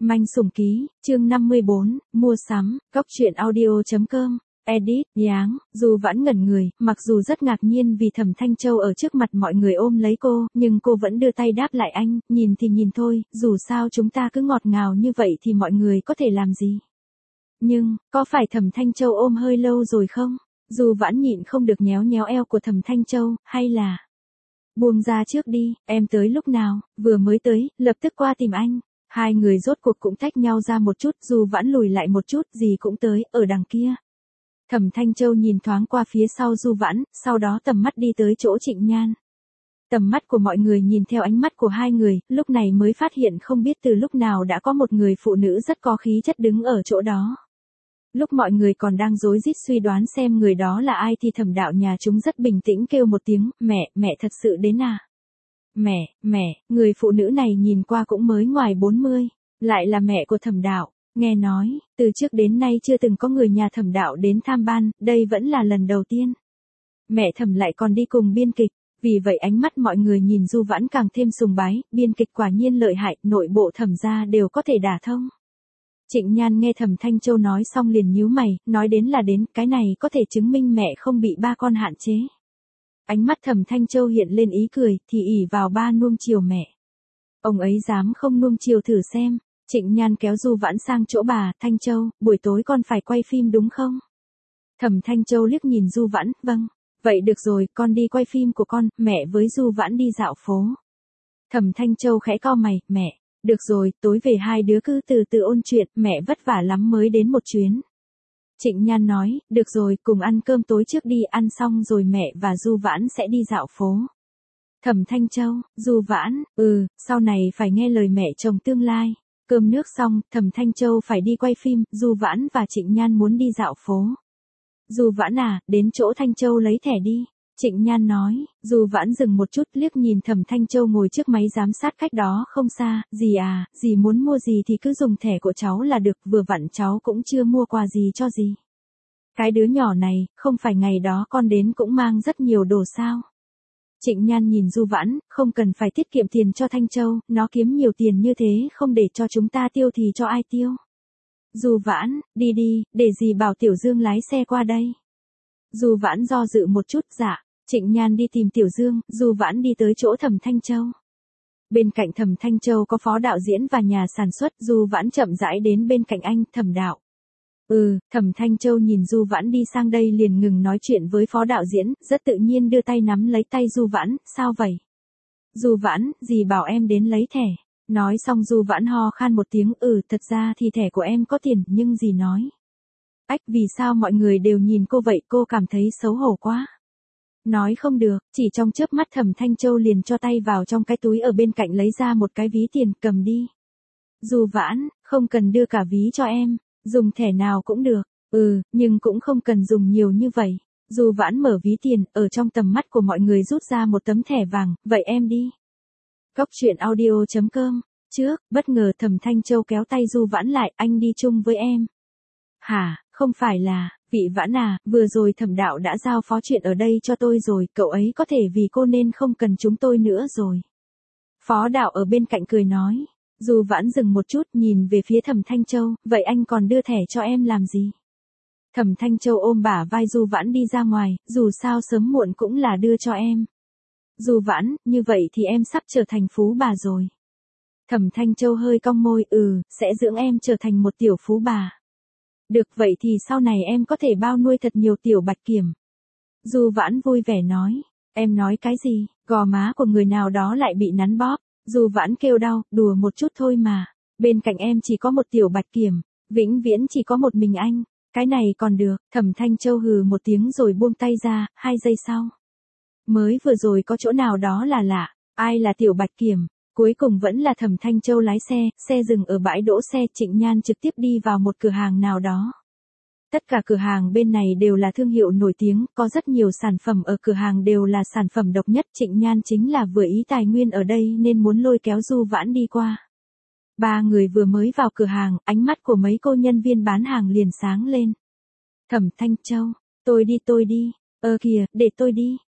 Manh sủng ký, chương 54, mua sắm, góc truyện audio.com, edit, Nháng, dù vẫn ngẩn người, mặc dù rất ngạc nhiên vì Thẩm Thanh Châu ở trước mặt mọi người ôm lấy cô, nhưng cô vẫn đưa tay đáp lại anh, nhìn thì nhìn thôi, dù sao chúng ta cứ ngọt ngào như vậy thì mọi người có thể làm gì. Nhưng, có phải Thẩm Thanh Châu ôm hơi lâu rồi không? Dù vẫn nhịn không được nhéo nhéo eo của Thẩm Thanh Châu, hay là... Buông ra trước đi, em tới lúc nào, vừa mới tới, lập tức qua tìm anh. Hai người rốt cuộc cũng tách nhau ra một chút, dù vẫn lùi lại một chút, gì cũng tới, ở đằng kia. Thẩm Thanh Châu nhìn thoáng qua phía sau Du Vãn, sau đó tầm mắt đi tới chỗ Trịnh Nhan. Tầm mắt của mọi người nhìn theo ánh mắt của hai người, lúc này mới phát hiện không biết từ lúc nào đã có một người phụ nữ rất có khí chất đứng ở chỗ đó. Lúc mọi người còn đang rối rít suy đoán xem người đó là ai thì Thẩm Đạo nhà chúng rất bình tĩnh kêu một tiếng, mẹ thật sự đến à? Mẹ, người phụ nữ này nhìn qua cũng mới ngoài 40, lại là mẹ của Thẩm Đạo. Nghe nói, từ trước đến nay chưa từng có người nhà Thẩm Đạo đến tham ban, đây vẫn là lần đầu tiên. Mẹ Thẩm lại còn đi cùng biên kịch, vì vậy ánh mắt mọi người nhìn Du Vãn càng thêm sùng bái, biên kịch quả nhiên lợi hại, nội bộ Thẩm gia đều có thể đả thông. Trịnh Nhan nghe Thẩm Thanh Châu nói xong liền nhíu mày, nói đến là đến, cái này có thể chứng minh mẹ không bị ba con hạn chế. Ánh mắt Thẩm Thanh Châu hiện lên ý cười, thì ỷ vào ba nuông chiều mẹ. Ông ấy dám không nuông chiều thử xem. Trịnh Nhan kéo Du Vãn sang chỗ bà, Thanh Châu, buổi tối con phải quay phim đúng không? Thẩm Thanh Châu liếc nhìn Du Vãn, vâng. Vậy được rồi, con đi quay phim của con, mẹ với Du Vãn đi dạo phố. Thẩm Thanh Châu khẽ cau mày, mẹ, được rồi, tối về hai đứa cứ từ từ ôn chuyện, mẹ vất vả lắm mới đến một chuyến. Trịnh Nhan nói, được rồi, cùng ăn cơm tối trước đi, ăn xong rồi mẹ và Du Vãn sẽ đi dạo phố. Thẩm Thanh Châu, Du Vãn, sau này phải nghe lời mẹ chồng tương lai. Cơm nước xong, Thẩm Thanh Châu phải đi quay phim, Du Vãn và Trịnh Nhan muốn đi dạo phố. Du Vãn à, đến chỗ Thanh Châu lấy thẻ đi. Trịnh Nhan nói, Du Vãn dừng một chút liếc nhìn Thẩm Thanh Châu ngồi trước máy giám sát cách đó không xa, dì muốn mua gì thì cứ dùng thẻ của cháu là được, vừa vặn cháu cũng chưa mua quà gì cho dì. Cái đứa nhỏ này, không phải ngày đó con đến cũng mang rất nhiều đồ sao. Trịnh Nhan nhìn Du Vãn, không cần phải tiết kiệm tiền cho Thanh Châu, nó kiếm nhiều tiền như thế không để cho chúng ta tiêu thì cho ai tiêu. Du Vãn, đi, để dì bảo Tiểu Dương lái xe qua đây. Du Vãn do dự một chút, dạ. Trịnh Nhan đi tìm Tiểu Dương, Du Vãn đi tới chỗ Thẩm Thanh Châu. Bên cạnh Thẩm Thanh Châu có phó đạo diễn và nhà sản xuất, Du Vãn chậm rãi đến bên cạnh anh, Thẩm Đạo. Thẩm Thanh Châu nhìn Du Vãn đi sang đây liền ngừng nói chuyện với phó đạo diễn, rất tự nhiên đưa tay nắm lấy tay Du Vãn, sao vậy? Du Vãn, dì bảo em đến lấy thẻ. Nói xong Du Vãn ho khan một tiếng, thật ra thì thẻ của em có tiền, nhưng dì nói. Vì sao mọi người đều nhìn cô vậy, cô cảm thấy xấu hổ quá. Nói không được, chỉ trong chớp mắt Thẩm Thanh Châu liền cho tay vào trong cái túi ở bên cạnh lấy ra một cái ví tiền, cầm đi. Du Vãn, không cần đưa cả ví cho em. Dùng thẻ nào cũng được, nhưng cũng không cần dùng nhiều như vậy. Du Vãn mở ví tiền, ở trong tầm mắt của mọi người rút ra một tấm thẻ vàng, vậy em đi. Góc truyện audio.com, trước, bất ngờ Thẩm Thanh Châu kéo tay Du Vãn lại, anh đi chung với em. Hả, không phải là, vị Vãn à, vừa rồi Thẩm Đạo đã giao phó chuyện ở đây cho tôi rồi, cậu ấy có thể vì cô nên không cần chúng tôi nữa rồi. Phó Đạo ở bên cạnh cười nói. Du Vãn dừng một chút nhìn về phía Thẩm Thanh Châu, vậy anh còn đưa thẻ cho em làm gì? Thẩm Thanh Châu ôm bả vai Du Vãn đi ra ngoài, dù sao sớm muộn cũng là đưa cho em. Du Vãn, như vậy thì em sắp trở thành phú bà rồi. Thẩm Thanh Châu hơi cong môi, sẽ dưỡng em trở thành một tiểu phú bà. Được vậy thì sau này em có thể bao nuôi thật nhiều tiểu bạch kiểm. Du Vãn vui vẻ nói, em nói cái gì, gò má của người nào đó lại bị nắn bóp. Du Vãn kêu đau, đùa một chút thôi mà. Bên cạnh em chỉ có một tiểu bạch kiểm, vĩnh viễn chỉ có một mình anh. Cái này còn được, Thẩm Thanh Châu hừ một tiếng rồi buông tay ra, 2 giây sau. Mới vừa rồi có chỗ nào đó là lạ, ai là tiểu bạch kiểm? Cuối cùng vẫn là Thẩm Thanh Châu lái xe dừng ở bãi đỗ xe, Trịnh Nhan trực tiếp đi vào một cửa hàng nào đó. Tất cả cửa hàng bên này đều là thương hiệu nổi tiếng, có rất nhiều sản phẩm ở cửa hàng đều là sản phẩm độc nhất. Trịnh Nhan chính là vừa ý tài nguyên ở đây nên muốn lôi kéo Du Vãn đi qua. Ba người vừa mới vào cửa hàng, ánh mắt của mấy cô nhân viên bán hàng liền sáng lên. Thẩm Thanh Châu, tôi đi, kìa, để tôi đi.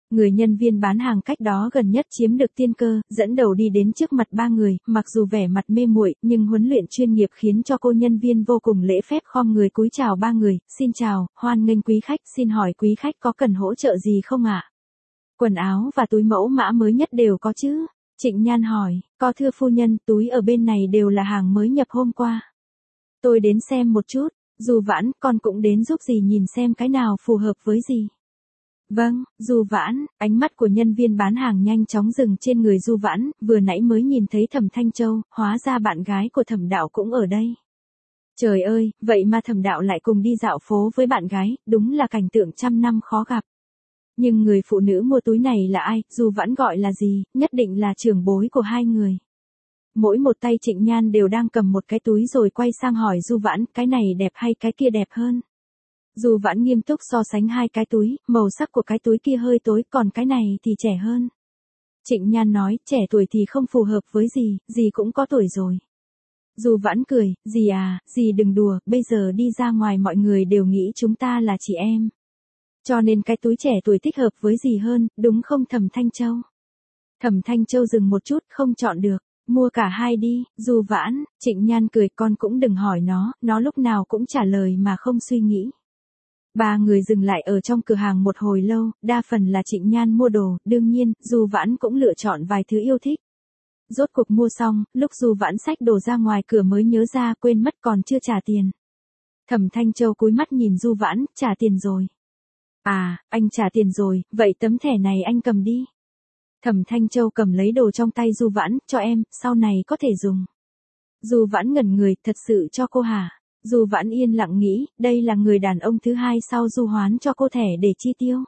Người nhân viên bán hàng cách đó gần nhất chiếm được tiên cơ, dẫn đầu đi đến trước mặt ba người, mặc dù vẻ mặt mê muội, nhưng huấn luyện chuyên nghiệp khiến cho cô nhân viên vô cùng lễ phép khom người cúi chào ba người, xin chào, hoan nghênh quý khách, xin hỏi quý khách có cần hỗ trợ gì không ạ? Quần áo và túi mẫu mã mới nhất đều có chứ? Trịnh Nhan hỏi, có thưa phu nhân, túi ở bên này đều là hàng mới nhập hôm qua. Tôi đến xem một chút, Du Vãn, con cũng đến giúp dì nhìn xem cái nào phù hợp với dì. Vâng, Du Vãn, ánh mắt của nhân viên bán hàng nhanh chóng dừng trên người Du Vãn, vừa nãy mới nhìn thấy Thẩm Thanh Châu, hóa ra bạn gái của Thẩm Đạo cũng ở đây. Trời ơi, vậy mà Thẩm Đạo lại cùng đi dạo phố với bạn gái, đúng là cảnh tượng trăm năm khó gặp. Nhưng người phụ nữ mua túi này là ai, Du Vãn gọi là gì, nhất định là trưởng bối của hai người. Mỗi một tay Trịnh Nhan đều đang cầm một cái túi rồi quay sang hỏi Du Vãn, cái này đẹp hay cái kia đẹp hơn. Du Vãn nghiêm túc so sánh hai cái túi, màu sắc của cái túi kia hơi tối, còn cái này thì trẻ hơn. Trịnh Nhan nói, trẻ tuổi thì không phù hợp với dì cũng có tuổi rồi. Du Vãn cười, dì à, dì đừng đùa, bây giờ đi ra ngoài mọi người đều nghĩ chúng ta là chị em. Cho nên cái túi trẻ tuổi thích hợp với dì hơn, đúng không Thẩm Thanh Châu? Thẩm Thanh Châu dừng một chút, không chọn được. Mua cả hai đi, Du Vãn, Trịnh Nhan cười, con cũng đừng hỏi nó lúc nào cũng trả lời mà không suy nghĩ. Ba người dừng lại ở trong cửa hàng một hồi lâu, đa phần là Trịnh Nhan mua đồ, đương nhiên, Du Vãn cũng lựa chọn vài thứ yêu thích. Rốt cuộc mua xong, lúc Du Vãn xách đồ ra ngoài cửa mới nhớ ra quên mất còn chưa trả tiền. Thẩm Thanh Châu cúi mắt nhìn Du Vãn, trả tiền rồi. À, anh trả tiền rồi, vậy tấm thẻ này anh cầm đi. Thẩm Thanh Châu cầm lấy đồ trong tay Du Vãn, cho em, sau này có thể dùng. Du Vãn ngẩn người, thật sự cho cô hả? Du Vãn yên lặng nghĩ, đây là người đàn ông thứ hai sau Du Hoán cho cô thẻ để chi tiêu.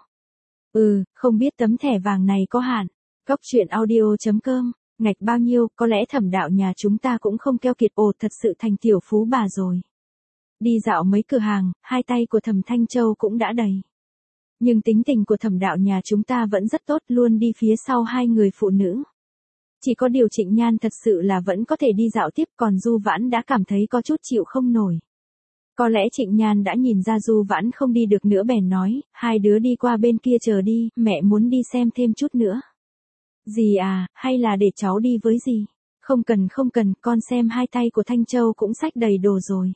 Không biết tấm thẻ vàng này có hạn. Góc truyện audio.com, ngạch bao nhiêu, có lẽ Thẩm Đạo nhà chúng ta cũng không keo kiệt, thật sự thành tiểu phú bà rồi. Đi dạo mấy cửa hàng, hai tay của Thẩm Thanh Châu cũng đã đầy. Nhưng tính tình của Thẩm Đạo nhà chúng ta vẫn rất tốt, luôn đi phía sau hai người phụ nữ. Chỉ có điều Trịnh Nhan thật sự là vẫn có thể đi dạo tiếp, còn Du Vãn đã cảm thấy có chút chịu không nổi. Có lẽ Trịnh Nhan đã nhìn ra Du Vãn không đi được nữa bèn nói, hai đứa đi qua bên kia chờ đi, mẹ muốn đi xem thêm chút nữa. Dì à, hay là để cháu đi với dì? Không cần, con xem hai tay của Thanh Châu cũng xách đầy đồ rồi.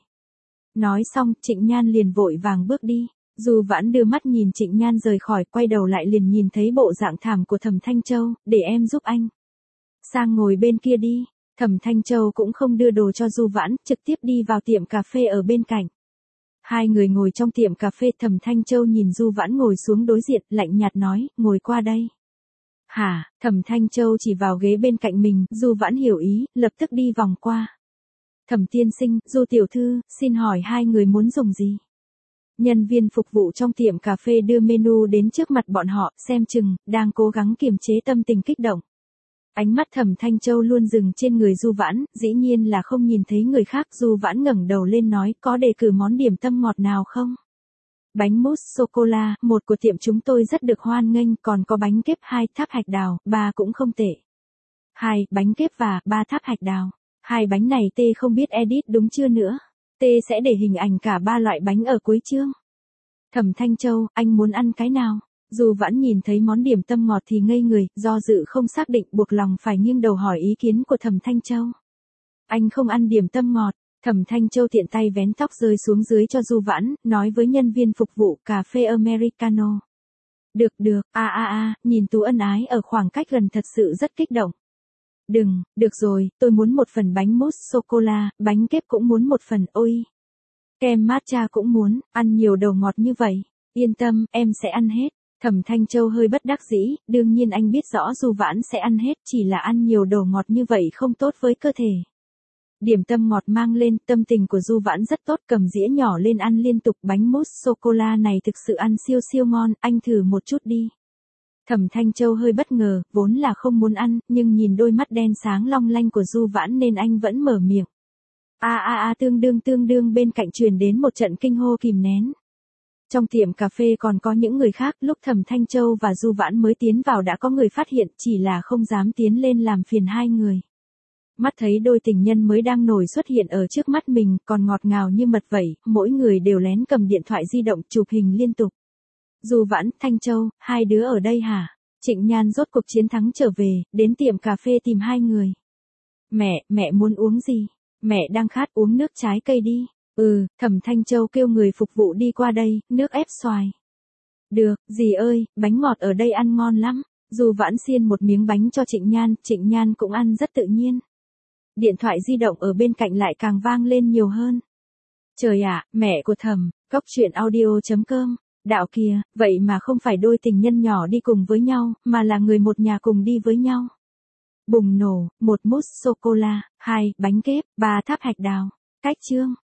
Nói xong, Trịnh Nhan liền vội vàng bước đi. Du Vãn đưa mắt nhìn Trịnh Nhan rời khỏi, quay đầu lại liền nhìn thấy bộ dạng thảm của Thẩm Thanh Châu, để em giúp anh. Sang ngồi bên kia đi. Thẩm Thanh Châu cũng không đưa đồ cho Du Vãn, trực tiếp đi vào tiệm cà phê ở bên cạnh. Hai người ngồi trong tiệm cà phê, Thẩm Thanh Châu nhìn Du Vãn ngồi xuống đối diện, lạnh nhạt nói, ngồi qua đây. Hả? Thẩm Thanh Châu chỉ vào ghế bên cạnh mình, Du Vãn hiểu ý, lập tức đi vòng qua. Thẩm tiên sinh, Du tiểu thư, xin hỏi hai người muốn dùng gì? Nhân viên phục vụ trong tiệm cà phê đưa menu đến trước mặt bọn họ, xem chừng, đang cố gắng kiềm chế tâm tình kích động. Ánh mắt Thẩm Thanh Châu luôn dừng trên người Du Vãn, dĩ nhiên là không nhìn thấy người khác. Du Vãn ngẩng đầu lên nói, có đề cử món điểm tâm ngọt nào không? Bánh mousse sô-cô-la, một của tiệm chúng tôi rất được hoan nghênh, còn có bánh kếp 2 tháp hạch đào, 3 cũng không tệ. 2 bánh kếp và 3 tháp hạch đào. Hai bánh này T không biết edit đúng chưa nữa. T sẽ để hình ảnh cả ba loại bánh ở cuối chương. Thẩm Thanh Châu, anh muốn ăn cái nào? Du Vãn nhìn thấy món điểm tâm ngọt thì ngây người, do dự không xác định, buộc lòng phải nghiêng đầu hỏi ý kiến của Thẩm Thanh Châu. Anh không ăn điểm tâm ngọt. Thẩm Thanh Châu tiện tay vén tóc rơi xuống dưới cho Du Vãn, nói với nhân viên phục vụ, cà phê Americano. Được, nhìn Tú ân ái ở khoảng cách gần thật sự rất kích động. Được rồi, tôi muốn một phần bánh mousse sô-cô-la, bánh kép cũng muốn một phần, ôi. Kem matcha cũng muốn, ăn nhiều đồ ngọt như vậy. Yên tâm, em sẽ ăn hết. Thẩm Thanh Châu hơi bất đắc dĩ, đương nhiên anh biết rõ Du Vãn sẽ ăn hết, chỉ là ăn nhiều đồ ngọt như vậy không tốt với cơ thể. Điểm tâm ngọt mang lên, tâm tình của Du Vãn rất tốt, cầm dĩa nhỏ lên ăn liên tục, bánh mousse sô-cô-la này thực sự ăn siêu ngon, anh thử một chút đi. Thẩm Thanh Châu hơi bất ngờ, vốn là không muốn ăn, nhưng nhìn đôi mắt đen sáng long lanh của Du Vãn nên anh vẫn mở miệng. Tương đương bên cạnh truyền đến một trận kinh hô kìm nén. Trong tiệm cà phê còn có những người khác, lúc Thẩm Thanh Châu và Du Vãn mới tiến vào đã có người phát hiện, chỉ là không dám tiến lên làm phiền hai người. Mắt thấy đôi tình nhân mới đang nổi xuất hiện ở trước mắt mình, còn ngọt ngào như mật vậy, mỗi người đều lén cầm điện thoại di động chụp hình liên tục. Du Vãn, Thanh Châu, hai đứa ở đây hả? Trịnh Nhan rốt cuộc chiến thắng trở về, đến tiệm cà phê tìm hai người. Mẹ muốn uống gì? Mẹ đang khát uống nước trái cây đi. Thẩm Thanh Châu kêu người phục vụ đi qua đây, nước ép xoài. Được, dì ơi, bánh ngọt ở đây ăn ngon lắm. Du Vãn xiên một miếng bánh cho Trịnh Nhan cũng ăn rất tự nhiên. Điện thoại di động ở bên cạnh lại càng vang lên nhiều hơn. Trời ạ, mẹ của Thẩm, cóc truyện audio.com, đạo kìa, vậy mà không phải đôi tình nhân nhỏ đi cùng với nhau, mà là người một nhà cùng đi với nhau. Bùng nổ, 1 mousse sô-cô-la, 2 bánh kép, 3 tháp hạch đào. Cách chương.